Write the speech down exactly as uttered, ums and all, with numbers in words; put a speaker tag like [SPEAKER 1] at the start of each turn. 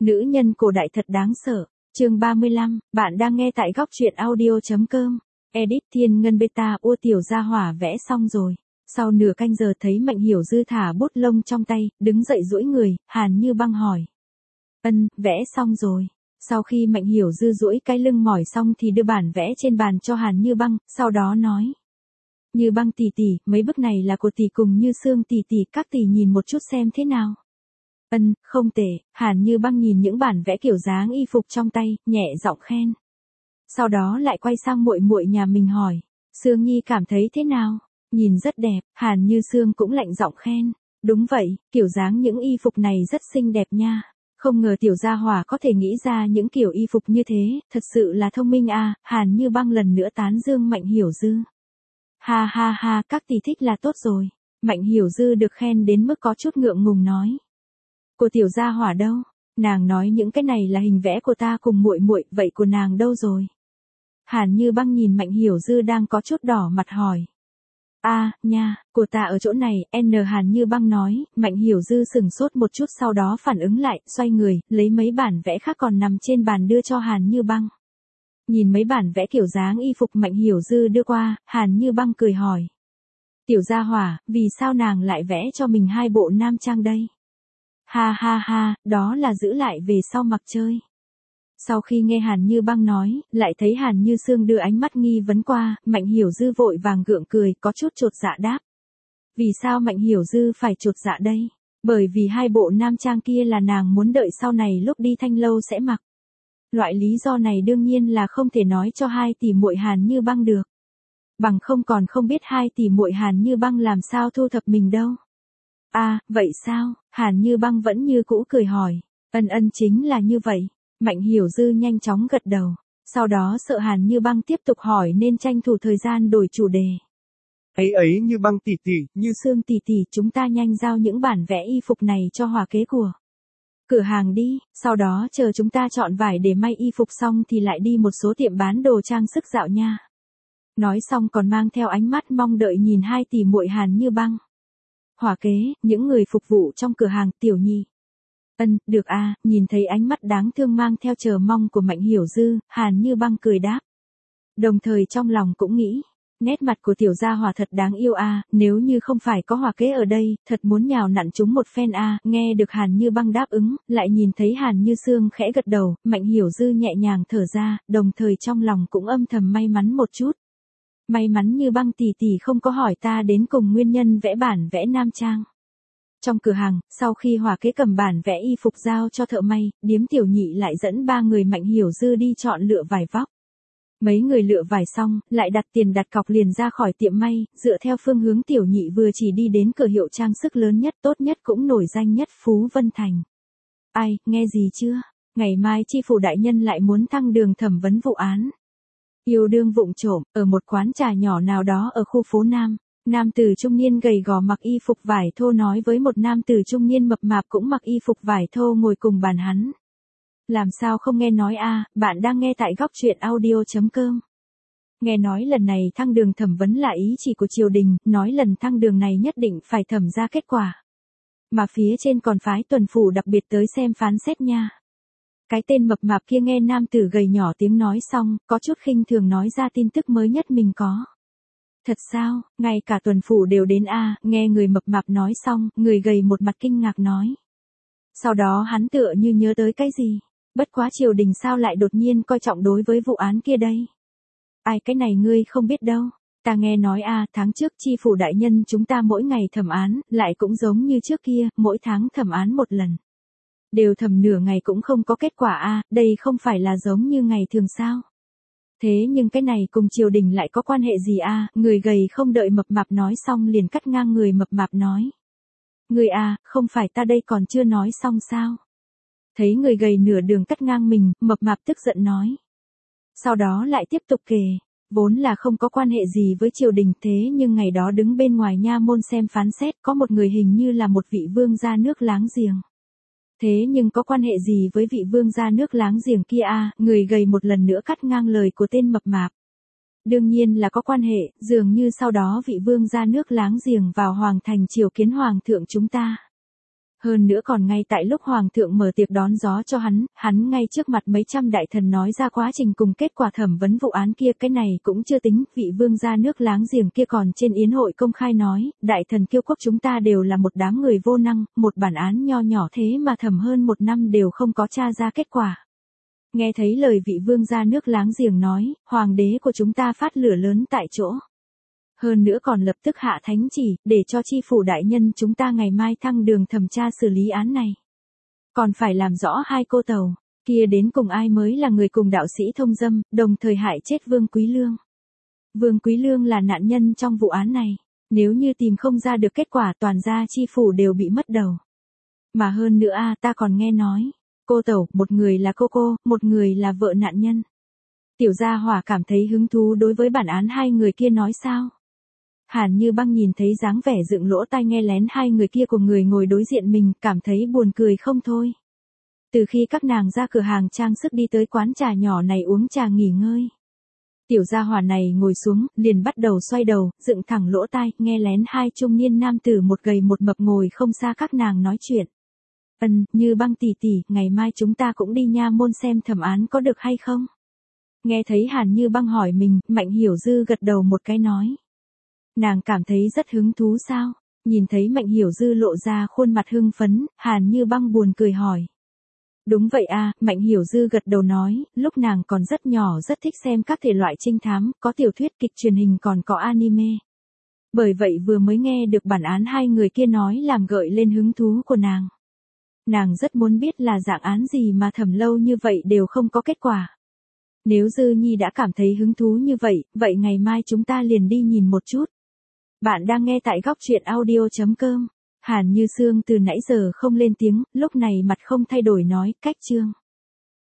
[SPEAKER 1] Nữ nhân cổ đại thật đáng sợ. Chương ba mươi lăm, bạn đang nghe tại góc truyện audio chấm com. Edit Thiên Ngân Beta ua tiểu gia hỏa vẽ xong rồi. Sau nửa canh giờ thấy Mạnh Hiểu Dư thả bút lông trong tay, đứng dậy duỗi người, Hàn Như Băng hỏi. Ân, vẽ xong rồi. Sau khi Mạnh Hiểu Dư duỗi cái lưng mỏi xong thì đưa bản vẽ trên bàn cho Hàn Như Băng, sau đó nói. Như Băng tỷ tỷ, mấy bức này là của tỷ cùng Như Sương tỷ tỷ, các tỷ nhìn một chút xem thế nào. Ân, không tệ. Hàn Như Băng nhìn những bản vẽ kiểu dáng y phục trong tay, nhẹ giọng khen. Sau đó lại quay sang muội muội nhà mình hỏi, Sương Nhi cảm thấy thế nào? Nhìn rất đẹp. Hàn Như Sương cũng lạnh giọng khen. Đúng vậy, kiểu dáng những y phục này rất xinh đẹp nha. Không ngờ tiểu gia hỏa có thể nghĩ ra những kiểu y phục như thế, thật sự là thông minh à. Hàn Như Băng lần nữa tán dương Mạnh Hiểu Dư. Ha ha ha, các tỷ thích là tốt rồi. Mạnh Hiểu Dư được khen đến mức có chút ngượng ngùng nói. Của tiểu gia hỏa đâu? Nàng nói những cái này là hình vẽ của ta cùng muội muội, vậy của nàng đâu rồi? Hàn Như Băng nhìn Mạnh Hiểu Dư đang có chút đỏ mặt hỏi. A, à, nha, của ta ở chỗ này, N Hàn Như Băng nói. Mạnh Hiểu Dư sừng sốt một chút sau đó phản ứng lại, xoay người, lấy mấy bản vẽ khác còn nằm trên bàn đưa cho Hàn Như Băng. Nhìn mấy bản vẽ kiểu dáng y phục Mạnh Hiểu Dư đưa qua, Hàn Như Băng cười hỏi. Tiểu gia hỏa, vì sao nàng lại vẽ cho mình hai bộ nam trang đây? Ha ha ha, đó là giữ lại về sau mặc chơi. Sau khi nghe Hàn Như Băng nói, lại thấy Hàn Như Sương đưa ánh mắt nghi vấn qua, Mạnh Hiểu Dư vội vàng gượng cười, có chút chột dạ đáp. Vì sao Mạnh Hiểu Dư phải chột dạ đây? Bởi vì hai bộ nam trang kia là nàng muốn đợi sau này lúc đi Thanh Lâu sẽ mặc. Loại lý do này đương nhiên là không thể nói cho hai tỷ muội Hàn Như Băng được. Bằng không còn không biết hai tỷ muội Hàn Như Băng làm sao thu thập mình đâu. À, vậy sao? Hàn Như Băng vẫn như cũ cười hỏi. Ân ân chính là như vậy. Mạnh Hiểu Dư nhanh chóng gật đầu. Sau đó sợ Hàn Như Băng tiếp tục hỏi nên tranh thủ thời gian đổi chủ đề.
[SPEAKER 2] Ấy ấy Như Băng tỷ tỷ,
[SPEAKER 1] Như Sương tỷ tỷ, chúng ta nhanh giao những bản vẽ y phục này cho hòa kế của cửa hàng đi, sau đó chờ chúng ta chọn vải để may y phục xong thì lại đi một số tiệm bán đồ trang sức dạo nha. Nói xong còn mang theo ánh mắt mong đợi nhìn hai tỷ muội Hàn Như Băng. Hòa kế, những người phục vụ trong cửa hàng, Tiểu Nhi. Ân, được a. Nhìn thấy ánh mắt đáng thương mang theo chờ mong của Mạnh Hiểu Dư, Hàn Như Băng cười đáp. Đồng thời trong lòng cũng nghĩ, nét mặt của tiểu gia hỏa thật đáng yêu a, nếu như không phải có hòa kế ở đây, thật muốn nhào nặn chúng một phen a. Nghe được Hàn Như Băng đáp ứng, lại nhìn thấy Hàn Như Sương khẽ gật đầu, Mạnh Hiểu Dư nhẹ nhàng thở ra, đồng thời trong lòng cũng âm thầm may mắn một chút. May mắn Như Băng tỷ tỷ không có hỏi ta đến cùng nguyên nhân vẽ bản vẽ nam trang. Trong cửa hàng, sau khi hòa kế cầm bản vẽ y phục giao cho thợ may, điếm Tiểu Nhị lại dẫn ba người Mạnh Hiểu Dư đi chọn lựa vải vóc. Mấy người lựa vải xong, lại đặt tiền đặt cọc liền ra khỏi tiệm may, dựa theo phương hướng Tiểu Nhị vừa chỉ đi đến cửa hiệu trang sức lớn nhất tốt nhất cũng nổi danh nhất Phú Vân Thành. Ai, nghe gì chưa? Ngày mai chi phủ đại nhân lại muốn thăng đường thẩm vấn vụ án. Yêu đương vụng trộm, ở một quán trà nhỏ nào đó ở khu phố Nam. Nam tử trung niên gầy gò mặc y phục vải thô nói với một nam tử trung niên mập mạp cũng mặc y phục vải thô ngồi cùng bàn hắn. Làm sao không nghe nói a, bạn đang nghe tại góc truyện audio chấm com. Nghe nói lần này thăng đường thẩm vấn là ý chỉ của triều đình, nói lần thăng đường này nhất định phải thẩm ra kết quả. Mà phía trên còn phái tuần phủ đặc biệt tới xem phán xét nha. Cái tên mập mạp kia nghe nam tử gầy nhỏ tiếng nói xong, có chút khinh thường nói ra tin tức mới nhất mình có. Thật sao, ngay cả tuần phủ đều đến a. À, nghe người mập mạp nói xong, người gầy một mặt kinh ngạc nói. Sau đó hắn tựa như nhớ tới cái gì, bất quá triều đình sao lại đột nhiên coi trọng đối với vụ án kia đây. Ai cái này ngươi không biết đâu, ta nghe nói a à, tháng trước chi phủ đại nhân chúng ta mỗi ngày thẩm án, lại cũng giống như trước kia, mỗi tháng thẩm án một lần. Đều thẩm nửa ngày cũng không có kết quả a, à, đây không phải là giống như ngày thường sao. Thế nhưng cái này cùng triều đình lại có quan hệ gì a? À? Người gầy không đợi mập mạp nói xong liền cắt ngang người mập mạp nói. Người à, không phải ta đây còn chưa nói xong sao? Thấy người gầy nửa đường cắt ngang mình, mập mạp tức giận nói. Sau đó lại tiếp tục kể, vốn là không có quan hệ gì với triều đình thế nhưng ngày đó đứng bên ngoài nha môn xem phán xét có một người hình như là một vị vương gia nước láng giềng. Thế nhưng có quan hệ gì với vị vương gia nước láng giềng kia a? À, người gầy một lần nữa cắt ngang lời của tên mập mạp. Đương nhiên là có quan hệ, dường như sau đó vị vương gia nước láng giềng vào hoàng thành triều kiến hoàng thượng chúng ta. Hơn nữa còn ngay tại lúc Hoàng thượng mở tiệc đón gió cho hắn, hắn ngay trước mặt mấy trăm đại thần nói ra quá trình cùng kết quả thẩm vấn vụ án kia. Cái này cũng chưa tính, vị vương gia nước láng giềng kia còn trên yến hội công khai nói, đại thần Kiêu quốc chúng ta đều là một đám người vô năng, một bản án nho nhỏ thế mà thẩm hơn một năm đều không có tra ra kết quả. Nghe thấy lời vị vương gia nước láng giềng nói, hoàng đế của chúng ta phát lửa lớn tại chỗ. Hơn nữa còn lập tức hạ thánh chỉ, để cho chi phủ đại nhân chúng ta ngày mai thăng đường thẩm tra xử lý án này. Còn phải làm rõ hai cô tàu, kia đến cùng ai mới là người cùng đạo sĩ thông dâm, đồng thời hại chết Vương Quý Lương. Vương Quý Lương là nạn nhân trong vụ án này, nếu như tìm không ra được kết quả toàn gia chi phủ đều bị mất đầu. Mà hơn nữa a ta còn nghe nói, cô tẩu, một người là cô cô, một người là vợ nạn nhân. Tiểu gia hỏa cảm thấy hứng thú đối với bản án hai người kia nói sao? Hàn Như Băng nhìn thấy dáng vẻ dựng lỗ tai nghe lén hai người kia của người ngồi đối diện mình, cảm thấy buồn cười không thôi. Từ khi các nàng ra cửa hàng trang sức đi tới quán trà nhỏ này uống trà nghỉ ngơi. Tiểu gia hỏa này ngồi xuống, liền bắt đầu xoay đầu, dựng thẳng lỗ tai, nghe lén hai trung niên nam tử một gầy một mập ngồi không xa các nàng nói chuyện. Ân, Như Băng tỷ tỷ, ngày mai chúng ta cũng đi nha môn xem thẩm án có được hay không? Nghe thấy Hàn Như Băng hỏi mình, Mạnh Hiểu Dư gật đầu một cái nói. Nàng cảm thấy rất hứng thú sao? Nhìn thấy Mạnh Hiểu Dư lộ ra khuôn mặt hưng phấn, Hàn Như Băng buồn cười hỏi. Đúng vậy a, Mạnh Hiểu Dư gật đầu nói, lúc nàng còn rất nhỏ rất thích xem các thể loại trinh thám, có tiểu thuyết kịch truyền hình còn có anime. Bởi vậy vừa mới nghe được bản án hai người kia nói làm gợi lên hứng thú của nàng. Nàng rất muốn biết là dạng án gì mà thẩm lâu như vậy đều không có kết quả. Nếu Dư Nhi đã cảm thấy hứng thú như vậy, vậy ngày mai chúng ta liền đi nhìn một chút. Bạn đang nghe tại góc truyện audio chấm com. Hàn Như Sương từ nãy giờ không lên tiếng, lúc này mặt không thay đổi nói, cách chương.